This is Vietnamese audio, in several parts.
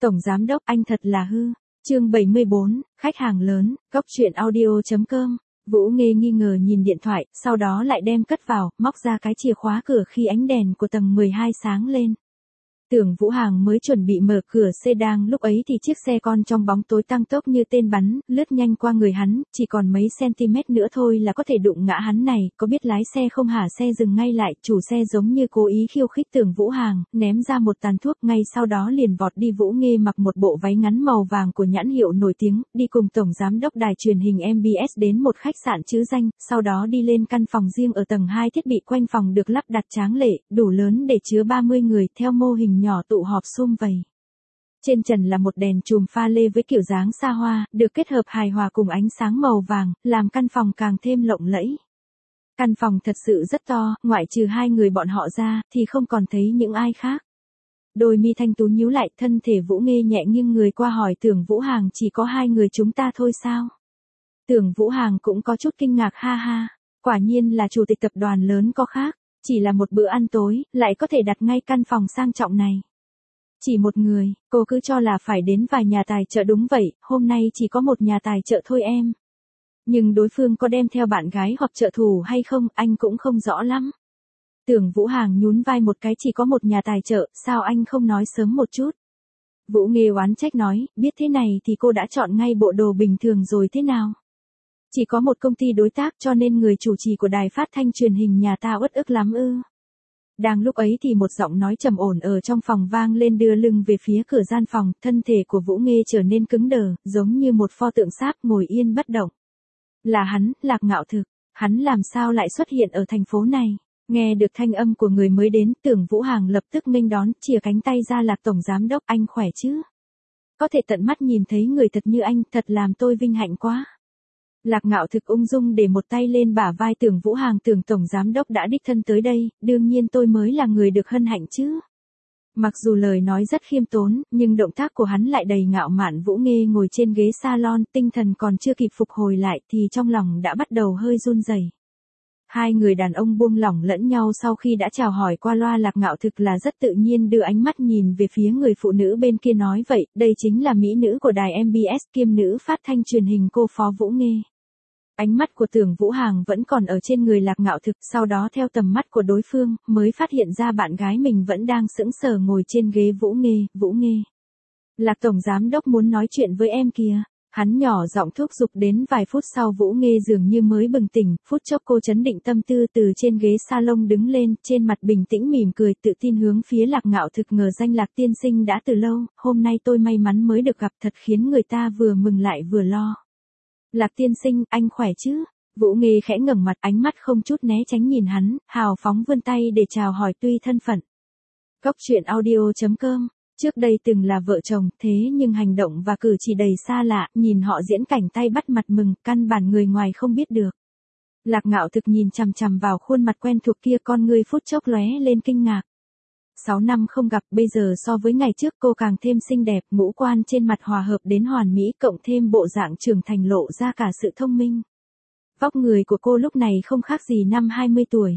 Tổng giám đốc anh thật là hư. Chương 74, khách hàng lớn, góc truyện audio.com. Vũ Nghê nghi ngờ nhìn điện thoại, sau đó lại đem cất vào, móc ra cái chìa khóa cửa khi ánh đèn của tầng 12 sáng lên. Tưởng Vũ Hàng mới chuẩn bị mở cửa xe đang lúc ấy thì chiếc xe con trong bóng tối tăng tốc như tên bắn, lướt nhanh qua người hắn, chỉ còn mấy cm nữa thôi là có thể đụng ngã hắn này, có biết lái xe không hả? Xe dừng ngay lại, chủ xe giống như cố ý khiêu khích Tưởng Vũ Hàng, ném ra một tàn thuốc, ngay sau đó liền vọt đi. Vũ Nghê mặc một bộ váy ngắn màu vàng của nhãn hiệu nổi tiếng, đi cùng tổng giám đốc đài truyền hình MBS đến một khách sạn trứ danh, sau đó đi lên căn phòng riêng ở tầng 2, thiết bị quanh phòng được lắp đặt tráng lệ, đủ lớn để chứa 30 người, theo mô hình nhỏ tụ họp sum vầy. Trên trần là một đèn chùm pha lê với kiểu dáng xa hoa, được kết hợp hài hòa cùng ánh sáng màu vàng, làm căn phòng càng thêm lộng lẫy. Căn phòng thật sự rất to, ngoại trừ hai người bọn họ ra, thì không còn thấy những ai khác. Đôi mi thanh tú nhíu lại, thân thể Vũ Nghê nhẹ nghiêng người qua hỏi Tưởng Vũ Hàng, chỉ có hai người chúng ta thôi sao? Tưởng Vũ Hàng cũng có chút kinh ngạc, ha ha, quả nhiên là chủ tịch tập đoàn lớn có khác. Chỉ là một bữa ăn tối, lại có thể đặt ngay căn phòng sang trọng này. Chỉ một người, cô cứ cho là phải đến vài nhà tài trợ. Đúng vậy, hôm nay chỉ có một nhà tài trợ thôi em. Nhưng đối phương có đem theo bạn gái hoặc trợ thủ hay không, anh cũng không rõ lắm. Tưởng Vũ Hàng nhún vai một cái, chỉ có một nhà tài trợ, sao anh không nói sớm một chút? Vũ Nghê oán trách nói, biết thế này thì cô đã chọn ngay bộ đồ bình thường rồi thế nào? Chỉ có một công ty đối tác cho nên người chủ trì của đài phát thanh truyền hình nhà ta uất ức lắm ư. Đang lúc ấy thì một giọng nói trầm ổn ở trong phòng vang lên, đưa lưng về phía cửa gian phòng, thân thể của Vũ Nghê trở nên cứng đờ, giống như một pho tượng sáp ngồi yên bất động. Là hắn, Lạc Ngạo Thực, hắn làm sao lại xuất hiện ở thành phố này? Nghe được thanh âm của người mới đến, Tưởng Vũ Hàng lập tức nghênh đón, chìa cánh tay ra. Lạc tổng giám đốc, anh khỏe chứ? Có thể tận mắt nhìn thấy người thật như anh, thật làm tôi vinh hạnh quá. Lạc Ngạo Thực ung dung để một tay lên bả vai Tưởng Vũ Hàng, Tưởng tổng giám đốc đã đích thân tới đây, đương nhiên tôi mới là người được hân hạnh chứ. Mặc dù lời nói rất khiêm tốn, nhưng động tác của hắn lại đầy ngạo mạn. Vũ Nghê ngồi trên ghế salon, tinh thần còn chưa kịp phục hồi lại thì trong lòng đã bắt đầu hơi run rẩy. Hai người đàn ông buông lỏng lẫn nhau sau khi đã chào hỏi qua loa. Lạc Ngạo Thực là rất tự nhiên đưa ánh mắt nhìn về phía người phụ nữ bên kia, nói vậy, đây chính là mỹ nữ của đài MBS kiêm nữ phát thanh truyền hình, cô Phó Vũ Nghê. Ánh mắt của Tưởng Vũ Hàng vẫn còn ở trên người Lạc Ngạo Thực, sau đó theo tầm mắt của đối phương, mới phát hiện ra bạn gái mình vẫn đang sững sờ ngồi trên ghế. Vũ Nghê. Lạc tổng giám đốc muốn nói chuyện với em kìa. Hắn nhỏ giọng thúc giục. Đến vài phút sau Vũ Nghê dường như mới bừng tỉnh, phút chốc cô trấn định tâm tư, từ trên ghế salon đứng lên, trên mặt bình tĩnh mỉm cười, tự tin hướng phía Lạc Ngạo Thực, ngờ danh Lạc tiên sinh đã từ lâu, hôm nay tôi may mắn mới được gặp, thật khiến người ta vừa mừng lại vừa lo. Lạc tiên sinh, anh khỏe chứ? Vũ Nghê khẽ ngẩng mặt, ánh mắt không chút né tránh nhìn hắn, hào phóng vươn tay để chào hỏi tuy thân phận. Góc truyện audio.com. Trước đây từng là vợ chồng, thế nhưng hành động và cử chỉ đầy xa lạ, nhìn họ diễn cảnh tay bắt mặt mừng, căn bản người ngoài không biết được. Lạc Ngạo Thực nhìn chằm chằm vào khuôn mặt quen thuộc kia, con ngươi phút chốc lóe lên kinh ngạc. 6 năm không gặp, bây giờ so với ngày trước cô càng thêm xinh đẹp, ngũ quan trên mặt hòa hợp đến hoàn mỹ, cộng thêm bộ dạng trưởng thành lộ ra cả sự thông minh. Vóc người của cô lúc này không khác gì năm 20 tuổi.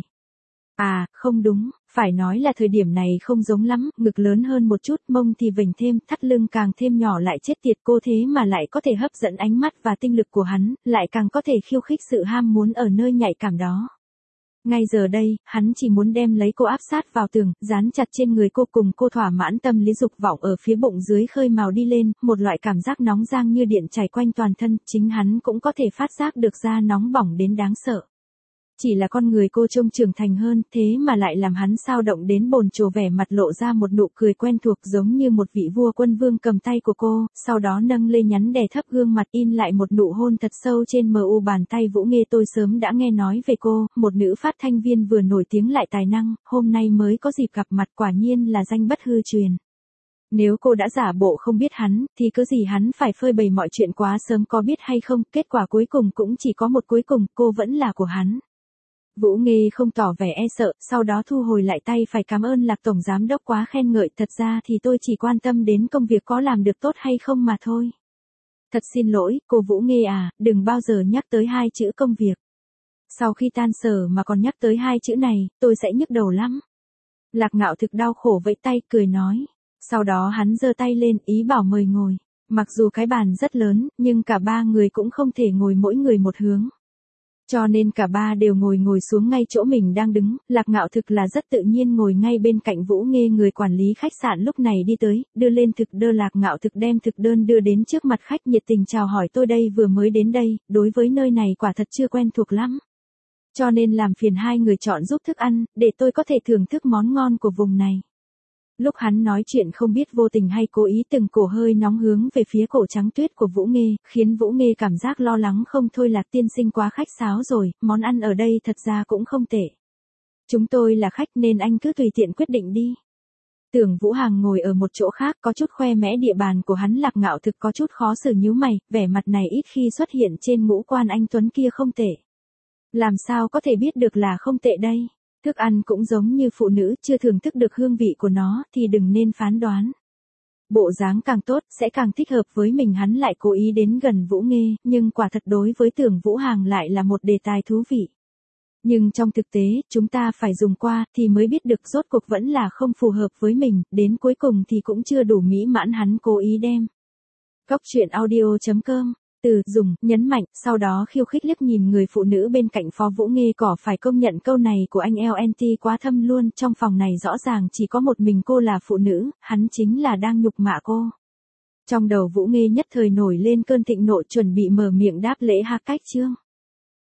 À, không đúng, phải nói là thời điểm này không giống lắm, ngực lớn hơn một chút, mông thì vểnh thêm, thắt lưng càng thêm nhỏ lại, chết tiệt, cô thế mà lại có thể hấp dẫn ánh mắt và tinh lực của hắn, lại càng có thể khiêu khích sự ham muốn ở nơi nhạy cảm đó. Ngay giờ đây, hắn chỉ muốn đem lấy cô áp sát vào tường, dán chặt trên người cô, cùng cô thỏa mãn tâm lý dục vọng ở phía bụng dưới khơi mào đi lên, một loại cảm giác nóng rang như điện chảy quanh toàn thân, chính hắn cũng có thể phát giác được ra nóng bỏng đến đáng sợ. Chỉ là con người cô trông trưởng thành hơn, thế mà lại làm hắn sao động đến bồn chồn, vẻ mặt lộ ra một nụ cười quen thuộc, giống như một vị vua quân vương cầm tay của cô, sau đó nâng lên nhắn đè thấp gương mặt, in lại một nụ hôn thật sâu trên mu bàn tay. Vũ Nghê, tôi sớm đã nghe nói về cô, một nữ phát thanh viên vừa nổi tiếng lại tài năng, hôm nay mới có dịp gặp mặt, quả nhiên là danh bất hư truyền. Nếu cô đã giả bộ không biết hắn, thì cứ gì hắn phải phơi bày mọi chuyện quá sớm, có biết hay không, kết quả cuối cùng cũng chỉ có một cuối cùng, cô vẫn là của hắn. Vũ Nghê không tỏ vẻ e sợ, sau đó thu hồi lại tay, phải cảm ơn Lạc tổng giám đốc quá khen ngợi, thật ra thì tôi chỉ quan tâm đến công việc có làm được tốt hay không mà thôi. Thật xin lỗi, cô Vũ Nghê à, đừng bao giờ nhắc tới hai chữ công việc. Sau khi tan sở mà còn nhắc tới hai chữ này, tôi sẽ nhức đầu lắm. Lạc Ngạo Thực đau khổ vẫy tay, cười nói. Sau đó hắn giơ tay lên ý bảo mời ngồi. Mặc dù cái bàn rất lớn, nhưng cả ba người cũng không thể ngồi mỗi người một hướng. Cho nên cả ba đều ngồi xuống ngay chỗ mình đang đứng, Lạc Ngạo Thực là rất tự nhiên ngồi ngay bên cạnh Vũ Nghê. Người quản lý khách sạn lúc này đi tới, đưa lên thực đơn. Lạc Ngạo Thực đem thực đơn đưa đến trước mặt khách, nhiệt tình chào hỏi: tôi đây vừa mới đến đây, đối với nơi này quả thật chưa quen thuộc lắm. Cho nên làm phiền hai người chọn giúp thức ăn, để tôi có thể thưởng thức món ngon của vùng này. Lúc hắn nói chuyện không biết vô tình hay cố ý từng cổ hơi nóng hướng về phía cổ trắng tuyết của Vũ Nghê, khiến Vũ Nghê cảm giác lo lắng không thôi. Lạc tiên sinh quá khách sáo rồi, món ăn ở đây thật ra cũng không tệ. Chúng tôi là khách nên anh cứ tùy tiện quyết định đi. Tưởng Vũ Hằng ngồi ở một chỗ khác có chút khoe mẽ địa bàn của hắn. Lạc Ngạo Thực có chút khó xử nhíu mày, vẻ mặt này ít khi xuất hiện trên ngũ quan anh tuấn kia. Không tệ. Làm sao có thể biết được là không tệ đây? Thức ăn cũng giống như phụ nữ, chưa thưởng thức được hương vị của nó thì đừng nên phán đoán. Bộ dáng càng tốt sẽ càng thích hợp với mình. Hắn lại cố ý đến gần Vũ Nghê, nhưng quả thật đối với Tưởng Vũ Hằng lại là một đề tài thú vị. Nhưng trong thực tế, chúng ta phải dùng qua thì mới biết được rốt cuộc vẫn là không phù hợp với mình, đến cuối cùng thì cũng chưa đủ mỹ mãn. Hắn cố ý đem. Góc truyện audio.com từ dùng, nhấn mạnh, sau đó khiêu khích liếc nhìn người phụ nữ bên cạnh Phó Vũ Nghê. Cỏ phải công nhận câu này của anh LNT quá thâm luôn, trong phòng này rõ ràng chỉ có một mình cô là phụ nữ, hắn chính là đang nhục mạ cô. Trong đầu Vũ Nghê nhất thời nổi lên cơn thịnh nộ, chuẩn bị mở miệng đáp lễ. Cách chương